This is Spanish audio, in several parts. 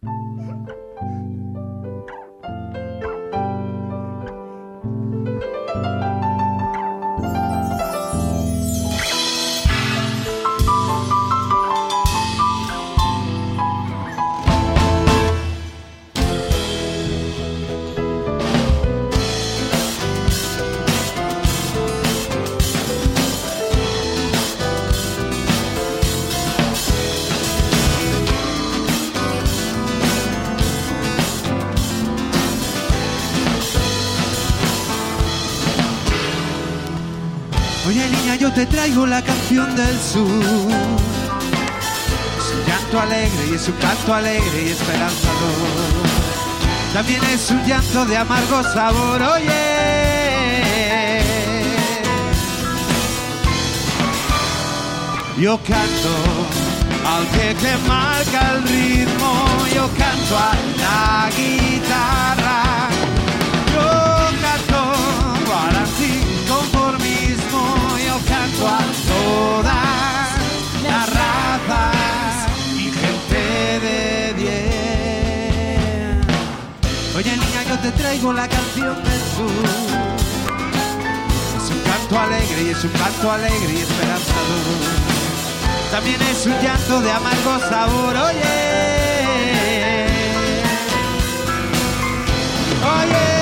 Oye niña, yo te traigo la canción del sur. Es un llanto alegre y es un canto alegre y esperanzador. También es un llanto de amargo sabor, oye. Yo canto al que te marca el ritmo, yo canto a la guitarra. Yo canto para ti conformismo, yo canto a todas las razas y gente de bien. Oye niña, yo te traigo la canción del sur. Es un canto alegre y es un canto alegre y esperanzador. También es un llanto de amargo sabor, oye. Oye.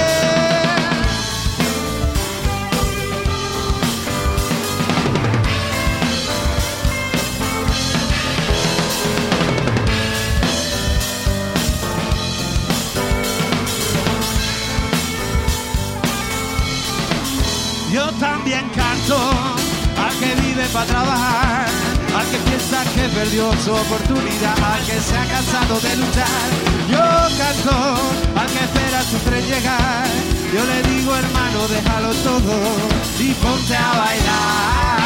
Yo también canto al que vive para trabajar, al que piensa que perdió su oportunidad, al que se ha cansado de luchar. Yo canto al que espera su tren llegar. Yo le digo, hermano, déjalo todo y ponte a bailar.